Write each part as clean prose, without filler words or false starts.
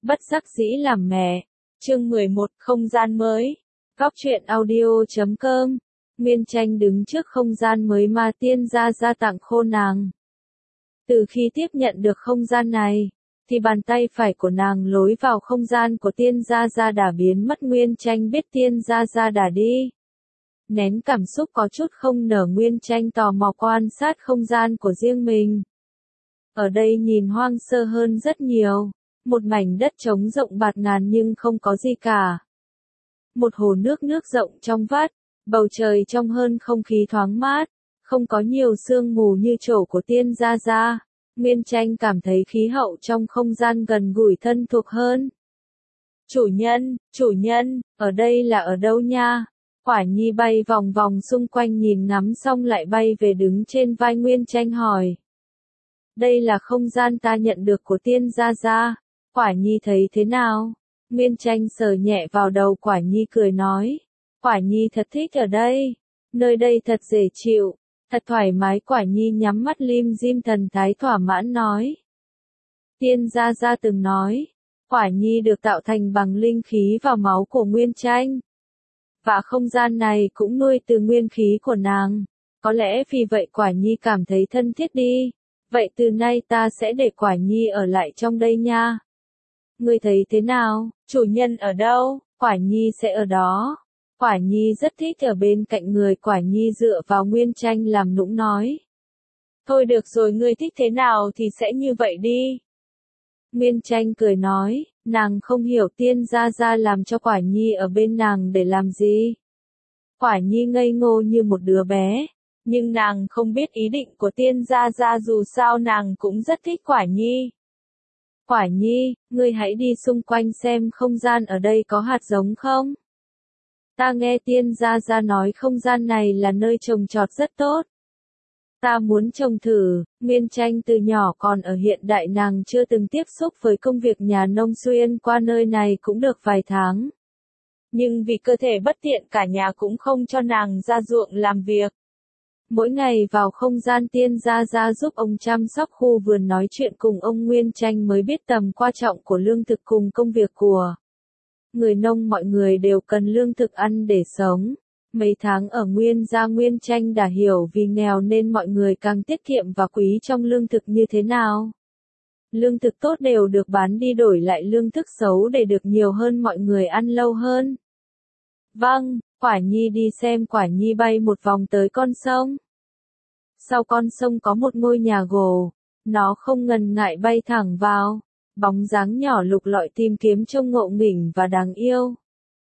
Bất đắc dĩ làm mẹ. Chương 11, không gian mới. Góc truyện audio.com. Nguyên Tranh đứng trước không gian mới mà tiên gia gia tặng khô nàng. Từ khi tiếp nhận được không gian này, thì bàn tay phải của nàng lối vào không gian của tiên gia gia đã biến mất. Nguyên Tranh biết tiên gia gia đã đi. Nén cảm xúc có chút không nở, Nguyên Tranh tò mò quan sát không gian của riêng mình. Ở đây nhìn hoang sơ hơn rất nhiều. Một mảnh đất trống rộng bạt ngàn nhưng không có gì cả. Một hồ nước rộng trong vắt, bầu trời trong hơn, không khí thoáng mát, không có nhiều sương mù như chỗ của tiên gia gia. Nguyên Tranh cảm thấy khí hậu trong không gian gần gũi thân thuộc hơn. Chủ nhân, ở đây là ở đâu nha? Quả Nhi bay vòng vòng xung quanh nhìn ngắm xong lại bay về đứng trên vai Nguyên Tranh hỏi. Đây là không gian ta nhận được của tiên gia gia. Quả Nhi thấy thế nào? Nguyên Tranh sờ nhẹ vào đầu Quả Nhi cười nói. Quả Nhi thật thích ở đây. Nơi đây thật dễ chịu, thật thoải mái. Quả Nhi nhắm mắt lim dim thần thái thỏa mãn nói. Tiên gia gia từng nói, Quả Nhi được tạo thành bằng linh khí và máu của Nguyên Tranh. Và không gian này cũng nuôi từ nguyên khí của nàng. Có lẽ vì vậy Quả Nhi cảm thấy thân thiết đi. Vậy từ nay ta sẽ để Quả Nhi ở lại trong đây nha. Ngươi thấy thế nào? Chủ nhân ở đâu? Quả Nhi sẽ ở đó. Quả Nhi rất thích ở bên cạnh người. Quả Nhi dựa vào Nguyên Tranh làm nũng nói. Thôi được rồi, ngươi thích thế nào thì sẽ như vậy đi. Nguyên Tranh cười nói, nàng không hiểu tiên gia gia làm cho Quả Nhi ở bên nàng để làm gì. Quả Nhi ngây ngô như một đứa bé. Nhưng nàng không biết ý định của tiên gia gia, dù sao nàng cũng rất thích Quả Nhi. Quả Nhi, ngươi hãy đi xung quanh xem không gian ở đây có hạt giống không? Ta nghe tiên gia gia nói không gian này là nơi trồng trọt rất tốt. Ta muốn trồng thử. Nguyên Tranh từ nhỏ còn ở hiện đại, nàng chưa từng tiếp xúc với công việc nhà nông, xuyên qua nơi này cũng được vài tháng. Nhưng vì cơ thể bất tiện cả nhà cũng không cho nàng ra ruộng làm việc. Mỗi ngày vào không gian tiên gia gia giúp ông chăm sóc khu vườn, nói chuyện cùng ông. Nguyên Tranh mới biết tầm quan trọng của lương thực cùng công việc của người nông. Mọi người đều cần lương thực ăn để sống. Mấy tháng ở Nguyên gia, Nguyên Tranh đã hiểu vì nghèo nên mọi người càng tiết kiệm và quý trong lương thực như thế nào. Lương thực tốt đều được bán đi đổi lại lương thực xấu để được nhiều hơn, mọi người ăn lâu hơn. Vâng, Quả Nhi đi xem. Quả Nhi bay một vòng tới con sông. Sau con sông có một ngôi nhà gỗ, nó không ngần ngại bay thẳng vào. Bóng dáng nhỏ lục lọi tìm kiếm trông ngộ nghĩnh và đáng yêu.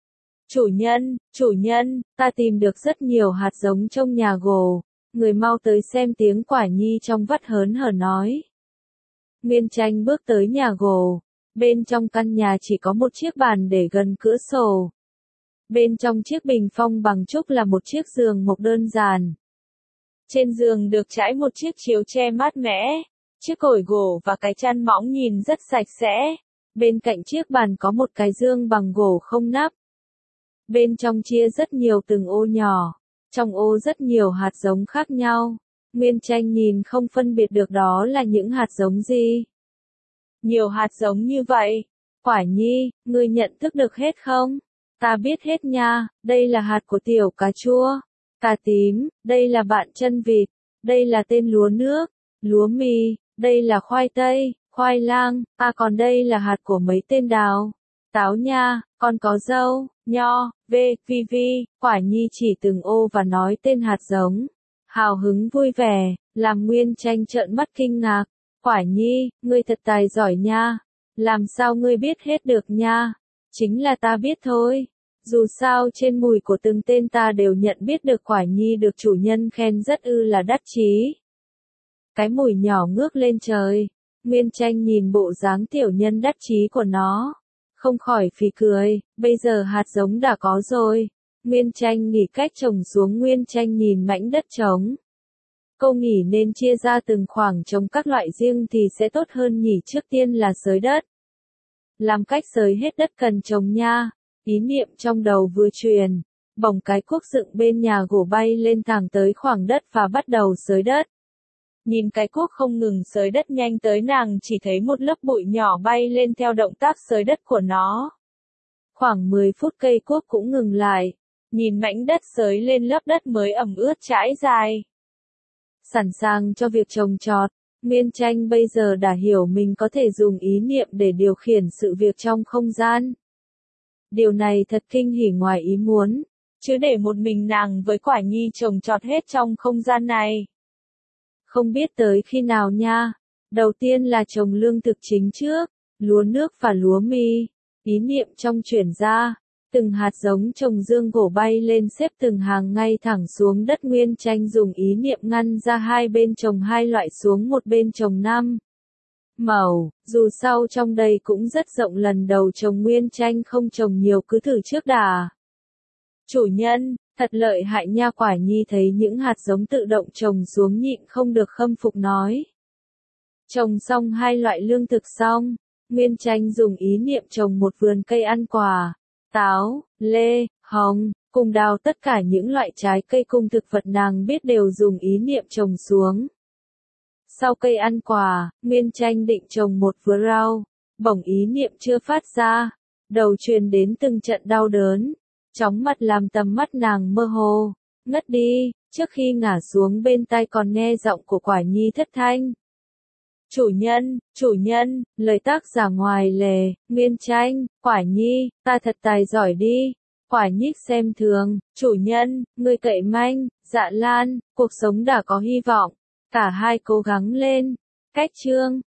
Chủ nhân, ta tìm được rất nhiều hạt giống trong nhà gỗ, người mau tới xem. Tiếng Quả Nhi trong vắt hớn hở nói. Nguyên Tranh bước tới nhà gỗ. Bên trong căn nhà chỉ có một chiếc bàn để gần cửa sổ. Bên trong chiếc bình phong bằng trúc là một chiếc giường mộc đơn giản. Trên giường được trải một chiếc chiếu tre mát mẻ, chiếc gối gỗ và cái chăn mỏng nhìn rất sạch sẽ. Bên cạnh chiếc bàn có một cái dương bằng gỗ không nắp. Bên trong chia rất nhiều từng ô nhỏ, trong ô rất nhiều hạt giống khác nhau. Nguyên Tranh nhìn không phân biệt được đó là những hạt giống gì. Nhiều hạt giống như vậy. Quả Nhi, ngươi nhận thức được hết không? Ta biết hết nha. Đây là hạt của tiểu cà chua, cà tím, đây là bạn chân vịt, đây là tên lúa nước, lúa mì, đây là khoai tây, khoai lang, còn đây là hạt của mấy tên đào, táo nha, còn có dâu, nho, vi. Quả Nhi chỉ từng ô và nói tên hạt giống. Hào hứng vui vẻ, làm Nguyên Tranh trợn mắt kinh ngạc. Quả Nhi, ngươi thật tài giỏi nha. Làm sao ngươi biết hết được nha? Chính là ta biết thôi. Dù sao trên mùi của từng tên ta đều nhận biết được. Quả Nhi được chủ nhân khen rất là đắc chí. Cái mùi nhỏ ngước lên trời. Nguyên Tranh nhìn bộ dáng tiểu nhân đắc chí của nó, không khỏi phì cười. Bây giờ hạt giống đã có rồi. Nguyên Tranh nghĩ cách trồng xuống. Nguyên Tranh nhìn mảnh đất trống. Cô nghĩ nên chia ra từng khoảng trồng các loại riêng thì sẽ tốt hơn nhỉ. Trước tiên là xới đất. Làm cách xới hết đất cần trồng nha. Ý niệm trong đầu vừa truyền, bỗng cái cuốc dựng bên nhà gỗ bay lên thẳng tới khoảng đất và bắt đầu xới đất. Nhìn cái cuốc không ngừng xới đất nhanh tới, nàng chỉ thấy một lớp bụi nhỏ bay lên theo động tác xới đất của nó. Khoảng 10 phút cây cuốc cũng ngừng lại, nhìn mảnh đất xới lên lớp đất mới ẩm ướt trải dài. Sẵn sàng cho việc trồng trọt, Miên Tranh bây giờ đã hiểu mình có thể dùng ý niệm để điều khiển sự việc trong không gian. Điều này thật kinh hỉ ngoài ý muốn, chứ để một mình nàng với Quả Nhi trồng trọt hết trong không gian này. Không biết tới khi nào nha. Đầu tiên là trồng lương thực chính trước, lúa nước và lúa mì. Ý niệm trong chuyển ra, từng hạt giống trồng dương gỗ bay lên xếp từng hàng ngay thẳng xuống đất. Nguyên Tranh dùng ý niệm ngăn ra hai bên trồng hai loại xuống một bên trồng 5 màu, dù sao trong đây cũng rất rộng, lần đầu trồng Nguyên Tranh không trồng nhiều cứ thử trước đã. Chủ nhân, thật lợi hại nha. Quả Nhi thấy những hạt giống tự động trồng xuống nhịn không được khâm phục nói. Trồng xong hai loại lương thực xong, Nguyên Tranh dùng ý niệm trồng một vườn cây ăn quả, táo, lê, hồng, cùng đào, tất cả những loại trái cây cùng thực vật nàng biết đều dùng ý niệm trồng xuống. Sau cây ăn quả, Nguyên Tranh định trồng một vườn rau, bỗng ý niệm chưa phát ra, đầu truyền đến từng trận đau đớn, chóng mặt làm tầm mắt nàng mơ hồ, ngất đi, trước khi ngả xuống bên tai còn nghe giọng của Quả Nhi thất thanh. Chủ nhân, lời tác giả ngoài lề, Nguyên Tranh, Quả Nhi, ta thật tài giỏi đi. Quả Nhi xem thường, chủ nhân, ngươi cậy manh, Dạ Lan, cuộc sống đã có hy vọng. Cả hai cố gắng lên. Cách chương